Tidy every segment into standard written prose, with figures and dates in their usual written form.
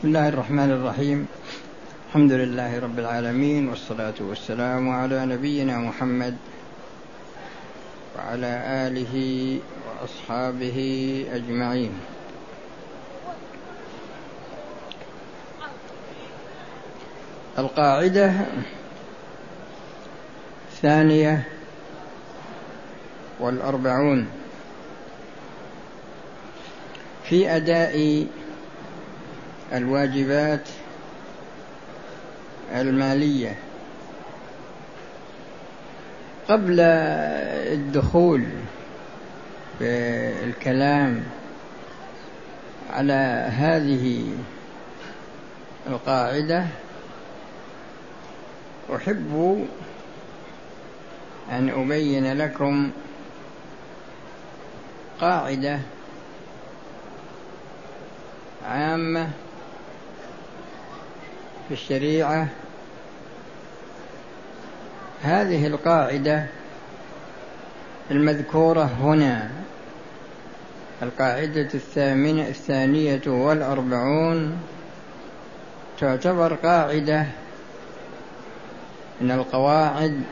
بسم الله الرحمن الرحيم. الحمد لله رب العالمين، والصلاة والسلام على نبينا محمد وعلى آله وأصحابه أجمعين. القاعدة 42 في أداء الواجبات المالية. قبل الدخول في الكلام على هذه القاعدة أحب أن أبين لكم قاعدة عامة في الشريعة. هذه القاعدة المذكورة هنا، القاعدة 42 تعتبر قاعدة من القواعد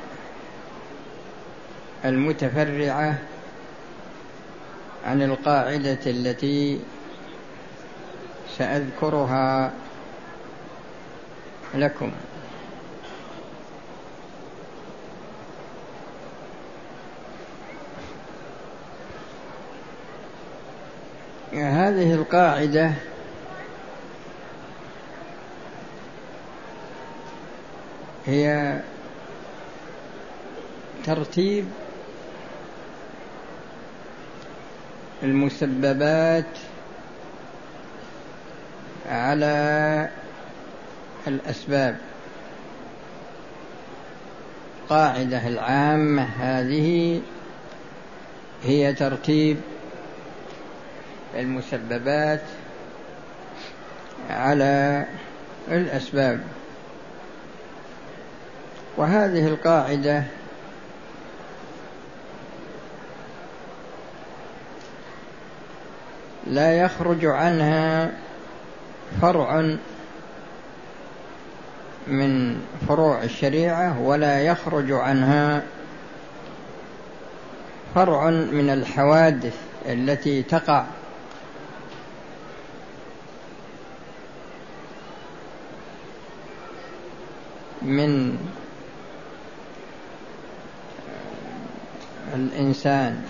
المتفرعة عن القاعدة التي سأذكرها لكم. هذه القاعدة هي ترتيب المسببات على الأسباب. القاعدة العامة هذه هي ترتيب المسببات على الأسباب. وهذه القاعدة لا يخرج عنها فرع من فروع الشريعة، ولا يخرج عنها فرع من الحوادث التي تقع من الإنسان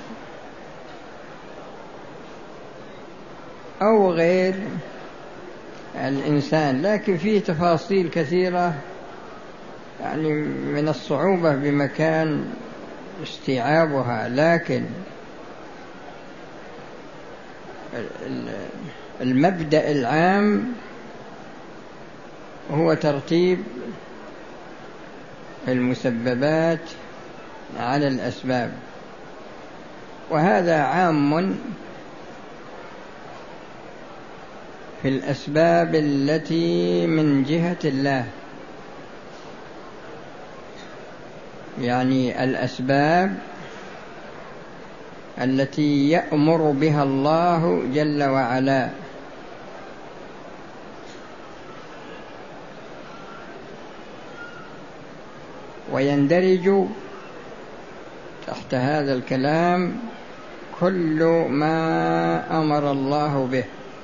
أو غير الإنسان، لكن فيه تفاصيل كثيرة يعني من الصعوبة بمكان استيعابها. لكن المبدأ العام هو ترتيب المسببات على الأسباب، وهذا عام في الأسباب التي من جهة الله، يعني الأسباب التي يأمر بها الله جل وعلا. ويندرج تحت هذا الكلام كل ما أمر الله به،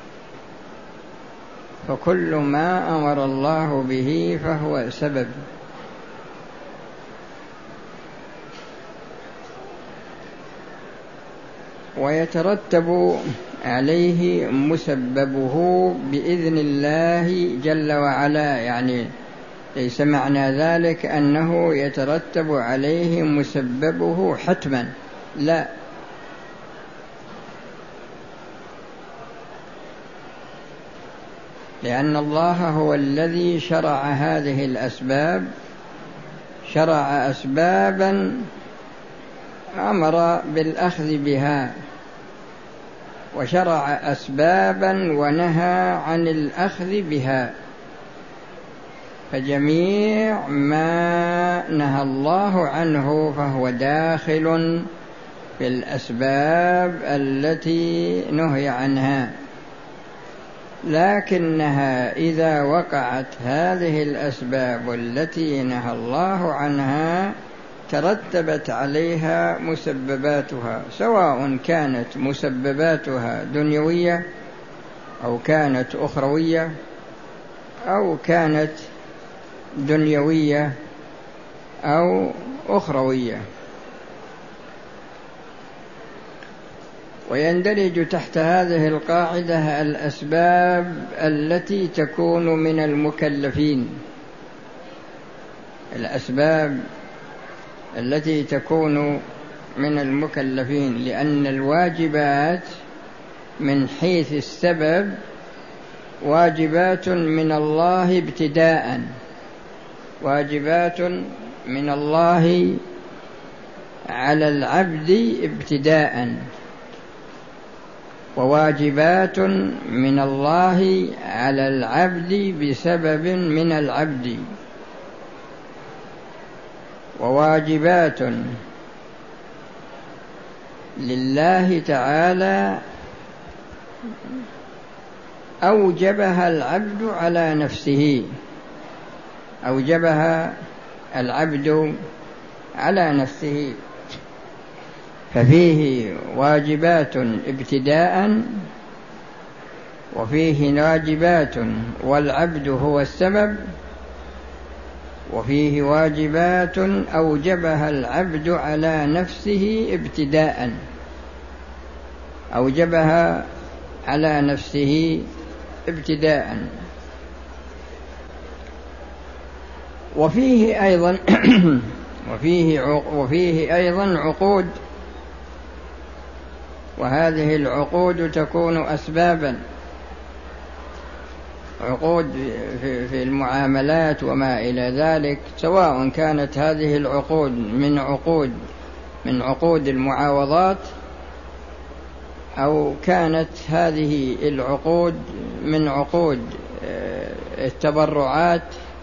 فكل ما أمر الله به فهو سبب. ويترتب عليه مسببه بإذن الله جل وعلا، يعني ليس معنى ذلك أنه يترتب عليه مسببه حتما، لا، لأن الله هو الذي شرع هذه الأسباب، شرع أسبابا أمر بالأخذ بها، وشرع أسبابا ونهى عن الأخذ بها. فجميع ما نهى الله عنه فهو داخل في الأسباب التي نهي عنها. لكنها إذا وقعت هذه الأسباب التي نهى الله عنها ترتبت عليها مسبباتها، سواء كانت مسبباتها دنيوية أو كانت أخروية أو كانت دنيوية أو أخروية. ويندرج تحت هذه القاعدة الأسباب التي تكون من المكلفين، الأسباب التي تكون من المكلفين، لأن الواجبات من حيث السبب واجبات من الله ابتداء، واجبات من الله على العبد ابتداء، وواجبات من الله على العبد بسبب من العبد، وواجبات لله تعالى أوجبها العبد على نفسه، أوجبها العبد على نفسه، ففيه واجبات ابتداء، وفيه واجبات والعبد هو السبب، وفيه واجبات أوجبها العبد على نفسه ابتداء، أوجبها على نفسه ابتداء. وفيه أيضا عقود، وهذه العقود تكون أسبابا، عقود في المعاملات وما إلى ذلك، سواء كانت هذه العقود من عقود المعاوضات، أو كانت هذه العقود من عقود التبرعات،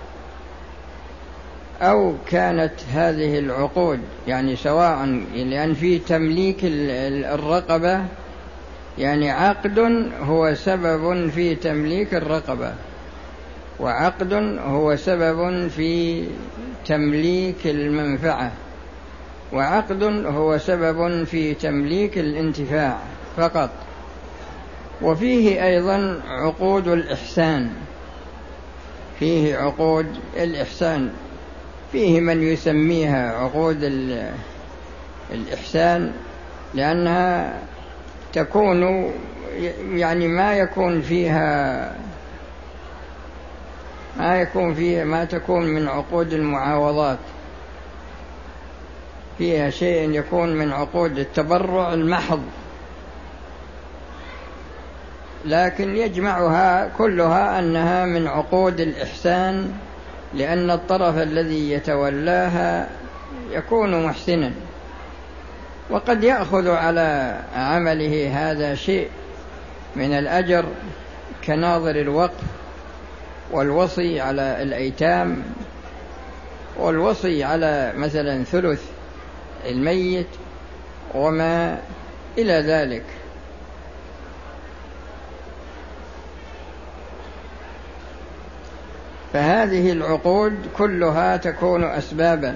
أو كانت هذه العقود يعني سواء، لأن في تمليك الرقبة يعني عقد هو سبب في تمليك الرقبة، وعقد هو سبب في تمليك المنفعة، وعقد هو سبب في تمليك الانتفاع فقط. وفيه أيضا عقود الإحسان، فيه عقود الإحسان، فيه من يسميها عقود الإحسان لأنها تكون يعني ما تكون من عقود المعاوضات، فيها شيء يكون من عقود التبرع المحض، لكن يجمعها كلها أنها من عقود الإحسان، لأن الطرف الذي يتولاها يكون محسنا، وقد يأخذ على عمله هذا شيء من الأجر، كناظر الوقف، والوصي على الأيتام، والوصي على مثلا ثلث الميت وما إلى ذلك. فهذه العقود كلها تكون أسبابا،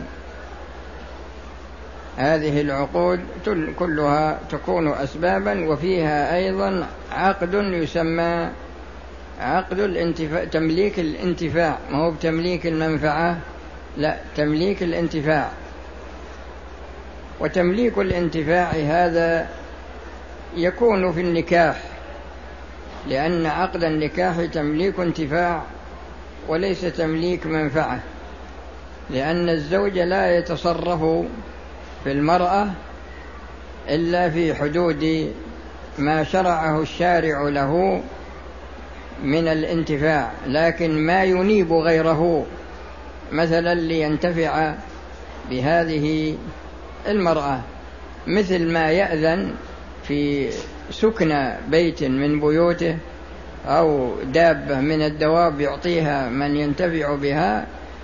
هذه العقود كلها تكون أسبابا. وفيها أيضا عقد يسمى عقد تمليك الانتفاع، ما هو بتمليك المنفعة، لا، تمليك الانتفاع. وتمليك الانتفاع هذا يكون في النكاح، لأن عقد النكاح تمليك انتفاع وليس تمليك منفعة، لأن الزوج لا يتصرف في المرأة إلا في حدود ما شرعه الشارع له من الانتفاع، لكن ما ينيب غيره مثلا لينتفع بهذه المرأة، مثل ما يأذن في سكن بيت من بيوته أو دابة من الدواب يعطيها من ينتفع بها،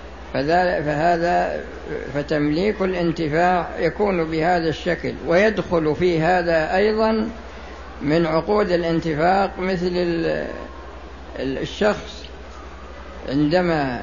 فتمليك الانتفاع يكون بهذا الشكل. ويدخل في هذا أيضا من عقود الانتفاق مثل الشخص عندما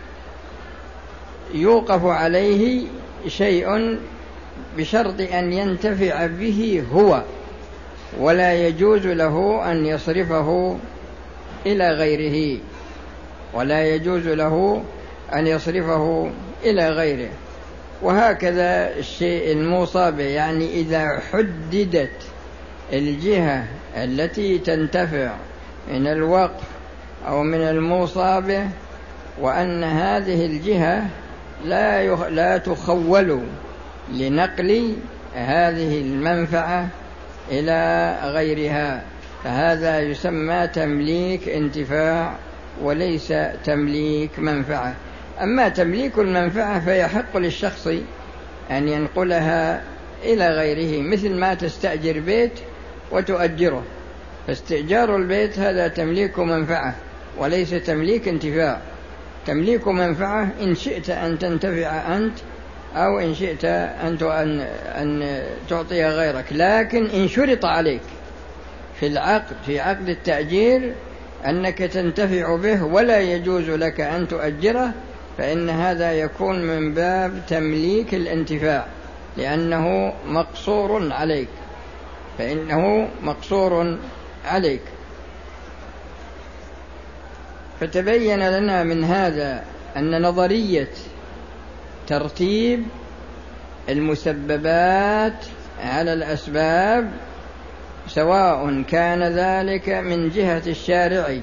يوقف عليه شيء بشرط أن ينتفع به هو، ولا يجوز له أن يصرفه إلى غيره، ولا يجوز له أن يصرفه إلى غيره. وهكذا الشيء الموصى به، يعني إذا حددت الجهة التي تنتفع من الوقف أو من الموصى به، وأن هذه الجهة لا تخول لنقل هذه المنفعة إلى غيرها، فهذا يسمى تمليك انتفاع وليس تمليك منفعة. أما تمليك المنفعة فيحق للشخص أن ينقلها إلى غيره، مثل ما تستأجر بيت وتؤجره، فاستئجار البيت هذا تمليك منفعة وليس تمليك انتفاع. تمليك منفعة إن شئت أن تنتفع أنت، أو إن شئت أن تعطي غيرك، لكن إن شرط عليك في عقد التأجير أنك تنتفع به ولا يجوز لك أن تؤجره، فإن هذا يكون من باب تمليك الانتفاع، لأنه مقصور عليك، فإنه مقصور عليك. فتبين لنا من هذا أن نظرية ترتيب المسببات على الأسباب، سواء كان ذلك من جهة الشارع،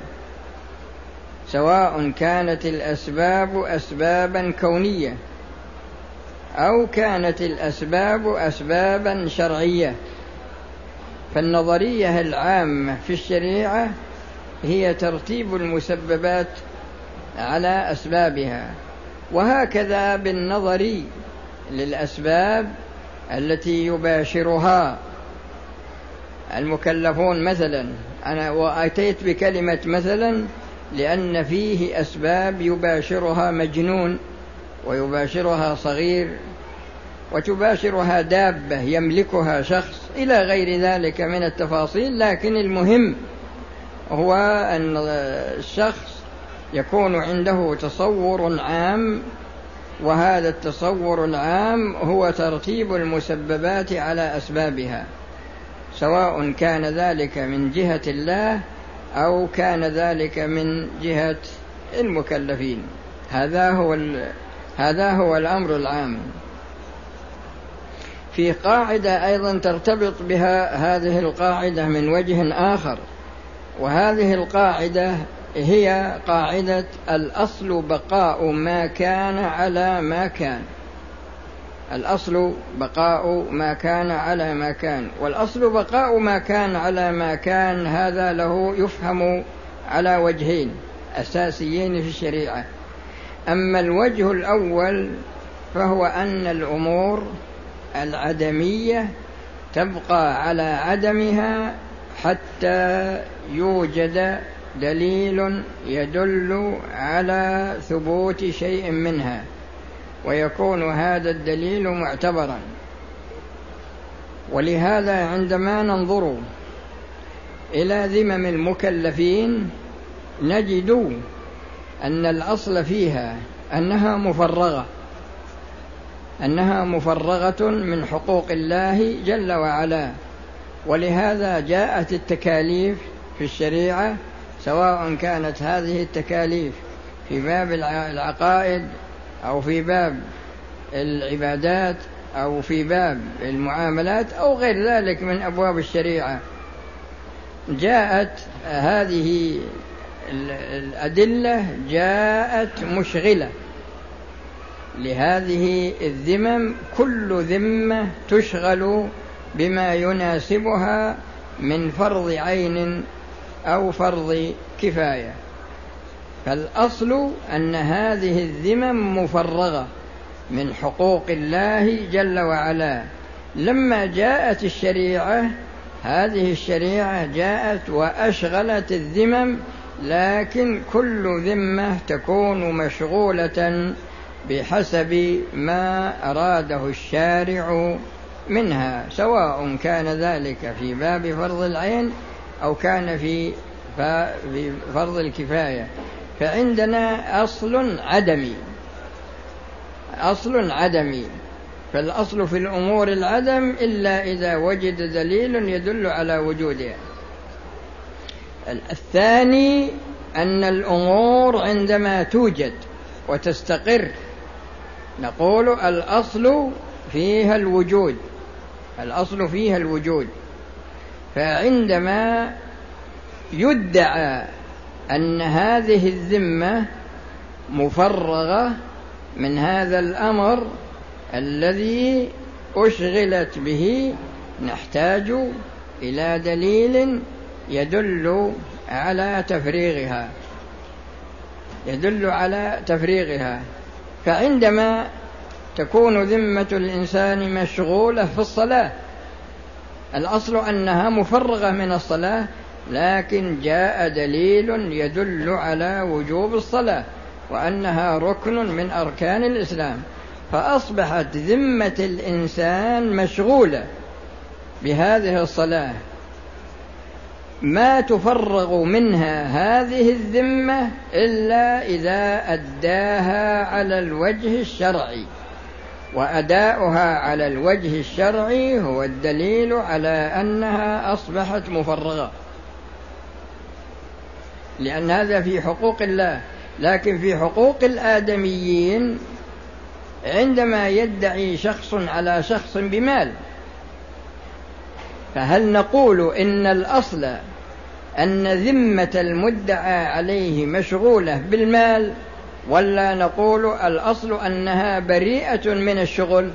سواء كانت الأسباب أسبابا كونية أو كانت الأسباب أسبابا شرعية، فالنظرية العامة في الشريعة هي ترتيب المسببات على أسبابها. وهكذا بالنظر للأسباب التي يباشرها المكلفون. مثلا أنا وأتيت بكلمة مثلا لأن فيه أسباب يباشرها مجنون، ويباشرها صغير، وتباشرها دابة يملكها شخص، إلى غير ذلك من التفاصيل. لكن المهم هو أن الشخص يكون عنده تصور عام، وهذا التصور العام هو ترتيب المسببات على أسبابها، سواء كان ذلك من جهة الله أو كان ذلك من جهة المكلفين. هذا هو الأمر العام. في قاعدة أيضا ترتبط بها هذه القاعدة من وجه آخر، وهذه القاعدة هي قاعدة الأصل بقاء ما كان على ما كان. الأصل بقاء ما كان على ما كان، والأصل بقاء ما كان على ما كان هذا له يفهم على وجهين أساسيين في الشريعة. أما الوجه الأول فهو أن الأمور العدمية تبقى على عدمها حتى يوجد دليل يدل على ثبوت شيء منها، ويكون هذا الدليل معتبرا. ولهذا عندما ننظر إلى ذمم المكلفين نجد أن الأصل فيها أنها مفرغة من حقوق الله جل وعلا. ولهذا جاءت التكاليف في الشريعة، سواء كانت هذه التكاليف في باب العقائد أو في باب العبادات أو في باب المعاملات أو غير ذلك من أبواب الشريعة، جاءت هذه الأدلة جاءت مشغلة لهذه الذمم. كل ذمة تشغل بما يناسبها من فرض عين أو فرض كفاية. فالأصل أن هذه الذمم مفرغة من حقوق الله جل وعلا. لما جاءت الشريعة، هذه الشريعة جاءت وأشغلت الذمم، لكن كل ذمة تكون مشغولة بحسب ما أراده الشارع منها، سواء كان ذلك في باب فرض العين أو كان في في فرض الكفاية. فعندنا أصل عدمي، فالأصل في الأمور العدم إلا إذا وجد دليل يدل على وجودها. الثاني أن الأمور عندما توجد وتستقر نقول الأصل فيها الوجود. فعندما يدعى أن هذه الذمة مفرغة من هذا الأمر الذي أشغلت به، نحتاج إلى دليل يدل على تفريغها. فعندما تكون ذمة الإنسان مشغولة في الصلاة، الأصل أنها مفرغة من الصلاة، لكن جاء دليل يدل على وجوب الصلاة وأنها ركن من أركان الإسلام، فأصبحت ذمة الإنسان مشغولة بهذه الصلاة، ما تفرغ منها هذه الذمة إلا إذا أداها على الوجه الشرعي، وأداؤها على الوجه الشرعي هو الدليل على أنها أصبحت مفرغة، لأن هذا في حقوق الله. لكن في حقوق الآدميين عندما يدعي شخص على شخص بمال، فهل نقول إن الأصل أن ذمة المدعى عليه مشغولة بالمال، ولا نقول الأصل أنها بريئة من الشغل؟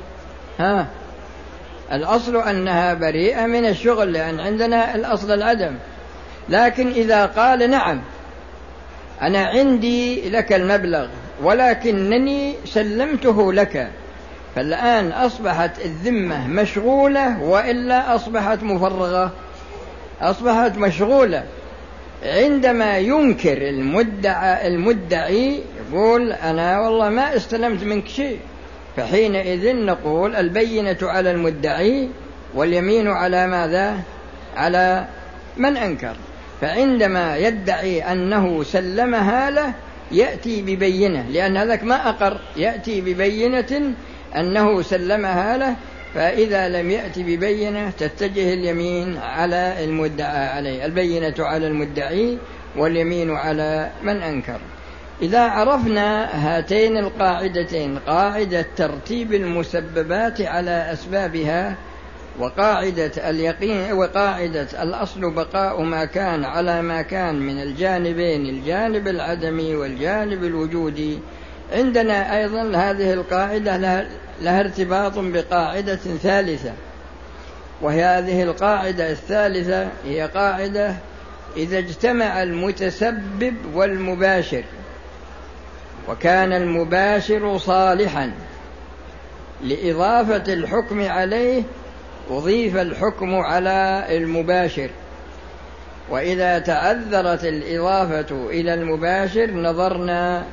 الأصل أنها بريئة من الشغل، لأن عندنا الأصل العدم. لكن إذا قال نعم أنا عندي لك المبلغ ولكنني سلمته لك، فالآن أصبحت الذمة مشغولة، وإلا أصبحت مفرغة، أصبحت مشغولة. عندما ينكر المدعي يقول أنا والله ما استلمت منك شيء، فحينئذ نقول البينة على المدعي واليمين على ماذا؟ على من أنكر. فعندما يدعي أنه سلمها له يأتي ببينة، لأن هذاك ما أقر، يأتي ببينة أنه سلمها له. فإذا لم يأتي ببينة تتجه اليمين على المدعى عليه، البينة على المدعي واليمين على من أنكر. إذا عرفنا هاتين القاعدتين، قاعدة ترتيب المسببات على أسبابها، وقاعدة اليقين، وقاعدة الأصل بقاء ما كان على ما كان من الجانبين، الجانب العدمي والجانب الوجودي، عندنا أيضا هذه القاعدة لها ارتباط بقاعدة ثالثة، وهي هذه القاعدة الثالثة هي قاعدة إذا اجتمع المتسبب والمباشر وكان المباشر صالحا لإضافة الحكم عليه أضيف الحكم على المباشر، وإذا تعذرت الإضافة إلى المباشر نظرنا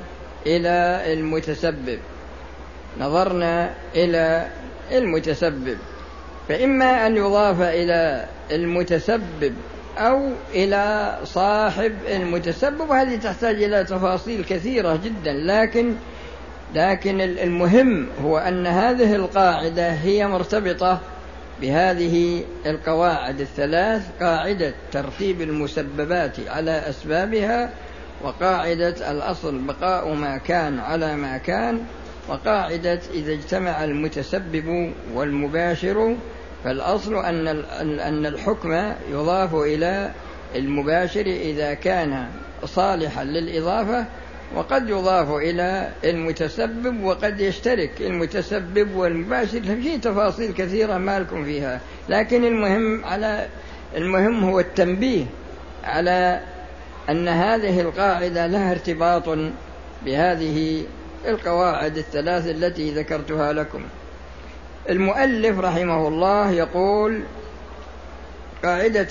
إلى المتسبب، فإما أن يضاف إلى المتسبب أو إلى صاحب المتسبب، وهذه تحتاج إلى تفاصيل كثيرة جدا، لكن المهم هو أن هذه القاعدة هي مرتبطة بهذه القواعد الثلاث: قاعدة ترتيب المسببات على أسبابها، وقاعدة الأصل بقاء ما كان على ما كان، وقاعدة إذا اجتمع المتسبب والمباشر فالأصل أن الحكم يضاف إلى المباشر إذا كان صالحا للإضافة، وقد يضاف إلى المتسبب، وقد يشترك المتسبب والمباشر في تفاصيل كثيرة ما لكم فيها. لكن المهم هو التنبيه على أن هذه القاعدة لها ارتباط بهذه القواعد الثلاث التي ذكرتها لكم. المؤلف رحمه الله يقول: قاعدة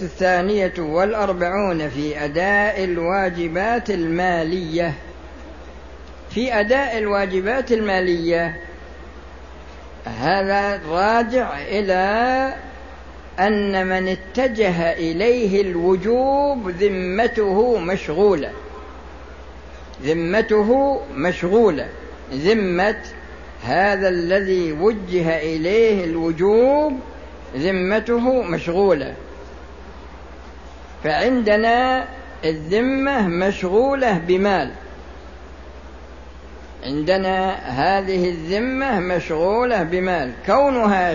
42 في أداء الواجبات المالية. في أداء الواجبات المالية هذا راجع إلى أن من اتجه إليه الوجوب ذمته مشغولة، ذمة هذا الذي وجه إليه الوجوب ذمته مشغولة. فعندنا الذمة مشغولة بمال، عندنا هذه الذمة مشغولة بمال، كونها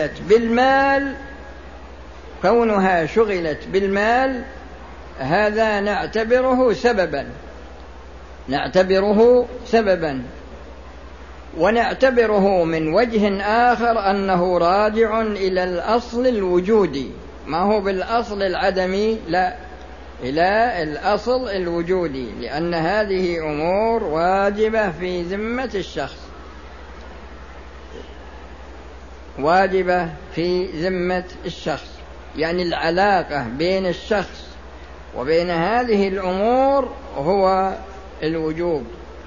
شغلت بالمال هذا نعتبره سببا، ونعتبره من وجه آخر أنه راجع إلى الأصل الوجودي، ما هو بالأصل العدمي، لا، إلى الأصل الوجودي، لأن هذه أمور واجبة في ذمة الشخص، يعني العلاقة بين الشخص وبين هذه الأمور هو الوجوب،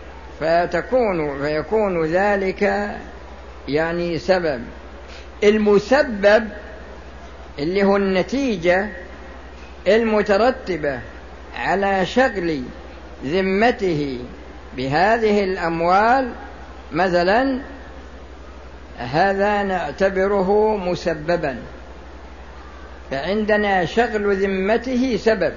فيكون ذلك يعني سبب. المسبب اللي هو النتيجة المترتبة على شغل ذمته بهذه الأموال مثلا، هذا نعتبره مسببا، فعندنا شغل ذمته سبب،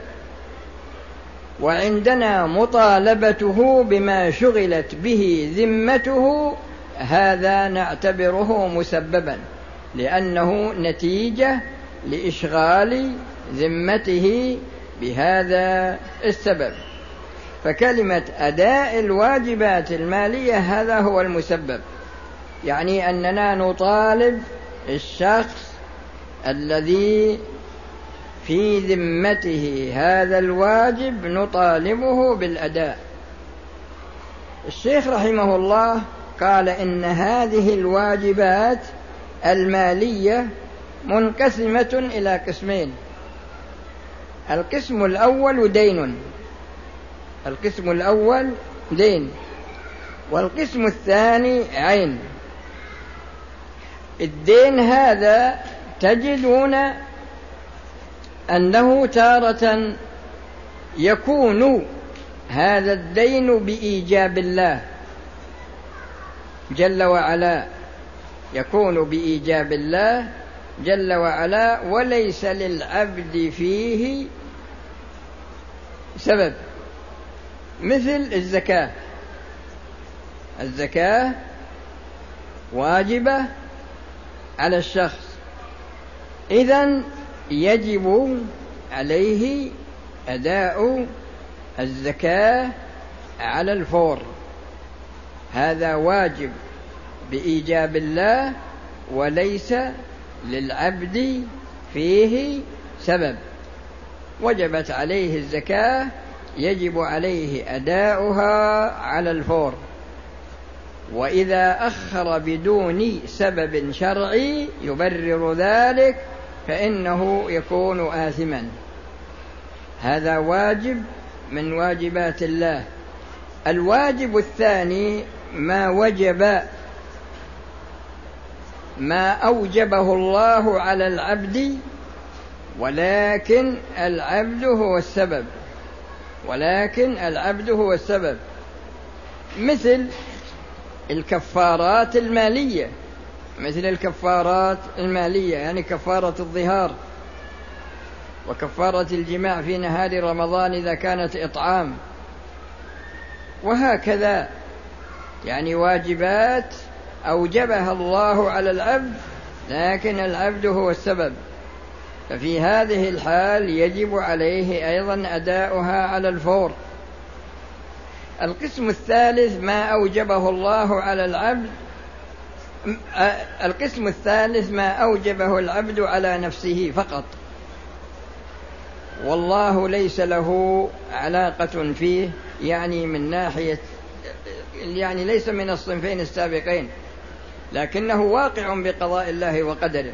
وعندنا مطالبته بما شغلت به ذمته، هذا نعتبره مسببا، لأنه نتيجة لإشغال ذمته بهذا السبب. فكلمة أداء الواجبات المالية هذا هو المسبب، يعني أننا نطالب الشخص الذي في ذمته هذا الواجب نطالبه بالأداء. الشيخ رحمه الله قال إن هذه الواجبات المالية منقسمة إلى قسمين: القسم الأول دين، والقسم الثاني عين. الدين هذا تجدون أنه تارة يكون هذا الدين بإيجاب الله جل وعلا، وليس للعبد فيه سبب، مثل الزكاة واجبة على الشخص، إذن يجب عليه أداء الزكاة على الفور، هذا واجب بإيجاب الله وليس للعبد فيه سبب، وجبت عليه الزكاة، يجب عليه أداؤها على الفور، وإذا أخر بدون سبب شرعي يبرر ذلك فإنه يكون آثما. هذا واجب من واجبات الله. الواجب الثاني ما أوجبه الله على العبد، ولكن العبد هو السبب، مثل الكفارات المالية، يعني كفارة الظهار، وكفارة الجماع في نهار رمضان إذا كانت إطعام، وهكذا، يعني واجبات أوجبها الله على العبد لكن العبد هو السبب، ففي هذه الحال يجب عليه أيضا أداؤها على الفور. القسم الثالث ما أوجبه الله على العبد، القسم الثالث ما أوجبه العبد على نفسه فقط، والله ليس له علاقة فيه، يعني من ناحية، يعني ليس من الصنفين السابقين، لكنه واقع بقضاء الله وقدره.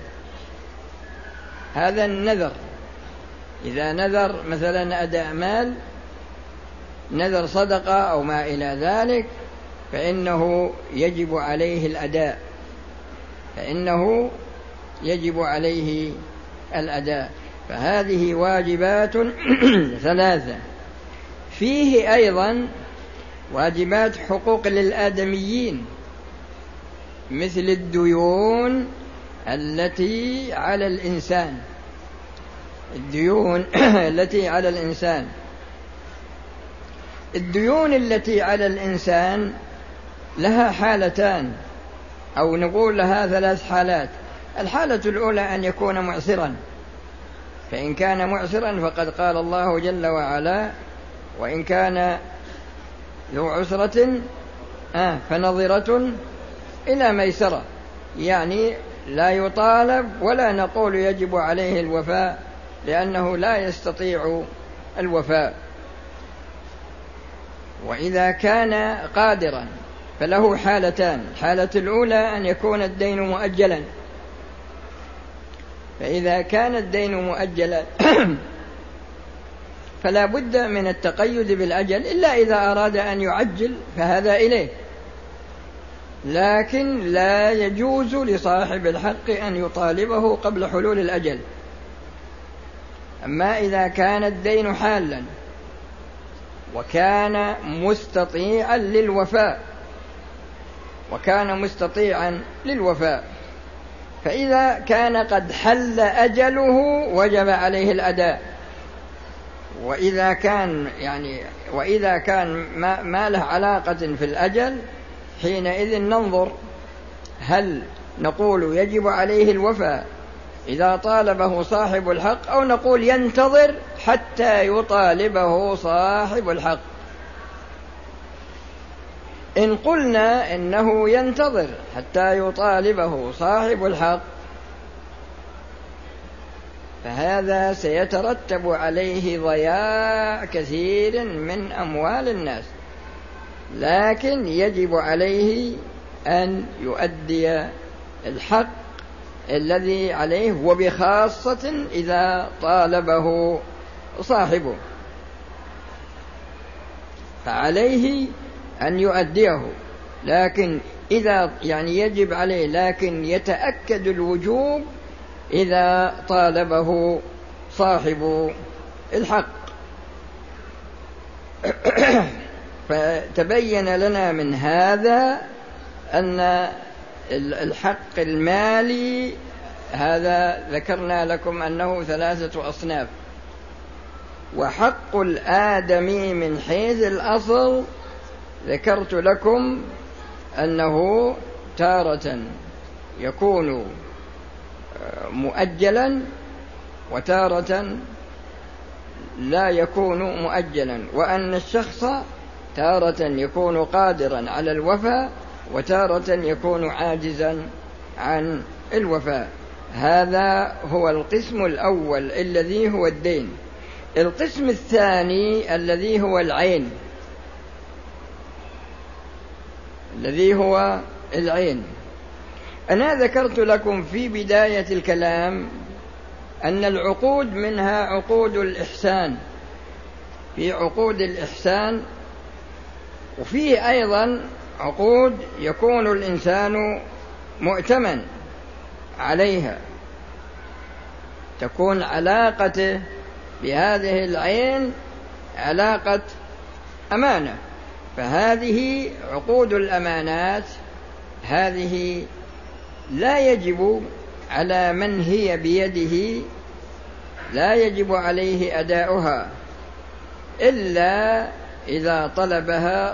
هذا النذر، إذا نذر مثلا أداء مال، نذر صدقة أو ما إلى ذلك، فإنه يجب عليه الأداء. فهذه واجبات ثلاثة. فيه أيضا واجبات حقوق للآدميين، مثل الديون التي على الإنسان. الديون التي على الإنسان، الديون التي على الإنسان لها حالتان، أو نقول لها ثلاث حالات. الحالة الأولى أن يكون معسرا، فإن كان معسرا فقد قال الله جل وعلا: وإن كان ذو عسرة فنظرة إلى ميسرة، يعني لا يطالب ولا نقول يجب عليه الوفاء، لأنه لا يستطيع الوفاء. وإذا كان قادرا فله حالتان. الحالة الأولى أن يكون الدين مؤجلا، فإذا كان الدين مؤجلا فلا بد من التقيد بالأجل، إلا إذا أراد أن يعجل فهذا إليه، لكن لا يجوز لصاحب الحق أن يطالبه قبل حلول الأجل. أما إذا كان الدين حالا وكان مستطيعا للوفاء، فإذا كان قد حل أجله وجب عليه الأداء. وإذا كان ما له علاقة في الأجل، حينئذ ننظر هل نقول يجب عليه الوفاء إذا طالبه صاحب الحق، أو نقول ينتظر حتى يطالبه صاحب الحق. إن قلنا إنه ينتظر حتى يطالبه صاحب الحق، فهذا سيترتب عليه ضياع كثير من أموال الناس، لكن يجب عليه أن يؤدي الحق الذي عليه، وبخاصة إذا طالبه صاحبه، فعليه أن يؤديه. لكن يجب عليه، لكن يتأكد الوجوب إذا طالبه صاحب الحق. فتبين لنا من هذا أن الحق المالي هذا ذكرنا لكم أنه ثلاثة أصناف. وحق الآدمي من حيث الأصل ذكرت لكم أنه تارة يكون مؤجلا وتارة لا يكون مؤجلا، وأن الشخص تارة يكون قادرا على الوفاء وتارة يكون عاجزا عن الوفاء. هذا هو القسم الأول الذي هو الدين. القسم الثاني الذي هو العين. أنا ذكرت لكم في بداية الكلام أن العقود منها عقود الإحسان، في عقود الإحسان، وفيه أيضا عقود يكون الإنسان مؤتمن عليها، تكون علاقته بهذه العين علاقة أمانة. فهذه عقود الأمانات، هذه لا يجب على من هي بيده، لا يجب عليه أداؤها إلا إذا طلبها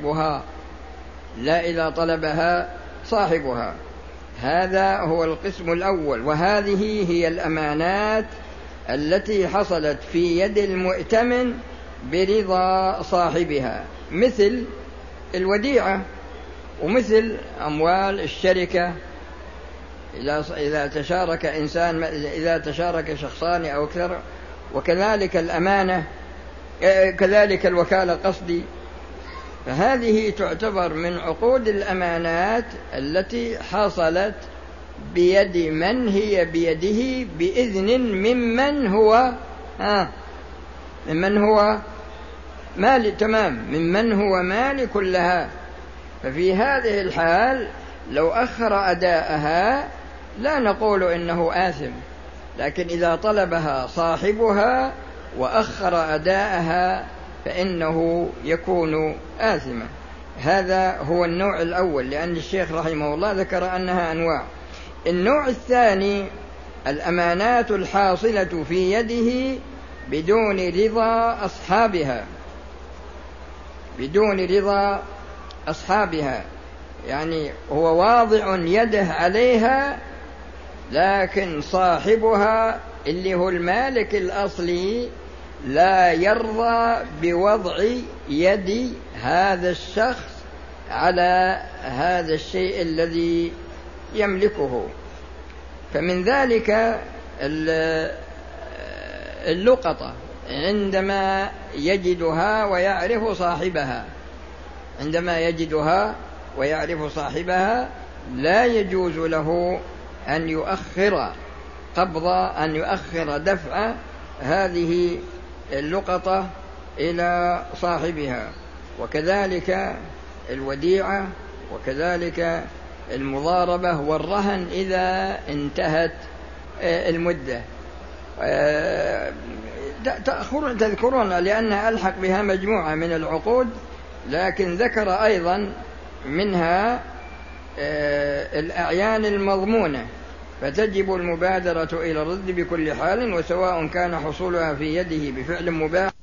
صاحبها، هذا هو القسم الأول. وهذه هي الأمانات التي حصلت في يد المؤتمن برضا صاحبها، مثل الوديعة، ومثل أموال الشركة إذا تشارك شخصان أو أكثر، وكذلك الأمانة، كذلك الوكالة قصدي. فهذه تعتبر من عقود الأمانات التي حصلت بيد من هي بيده بإذن ممن هو مالك لها. ففي هذه الحال لو أخر أداءها لا نقول إنه آثم، لكن إذا طلبها صاحبها وأخر أداءها فإنه يكون آثما. هذا هو النوع الأول، لأن الشيخ رحمه الله ذكر أنها أنواع. النوع الثاني الأمانات الحاصلة في يده بدون رضا أصحابها، بدون رضا أصحابها، يعني هو واضع يده عليها لكن صاحبها اللي هو المالك الأصلي لا يرضى بوضع يد هذا الشخص على هذا الشيء الذي يملكه. فمن ذلك اللقطة عندما يجدها ويعرف صاحبها، عندما يجدها ويعرف صاحبها لا يجوز له أن يؤخر أن يؤخر دفع هذه اللقطة إلى صاحبها. وكذلك الوديعة، وكذلك المضاربة والرهن إذا انتهت المدة. تذكرون لأنها ألحق بها مجموعة من العقود، لكن ذكر أيضا منها الأعيان المضمونة، فتجب المبادرة إلى الرد بكل حال، وسواء كان حصولها في يده بفعل مباح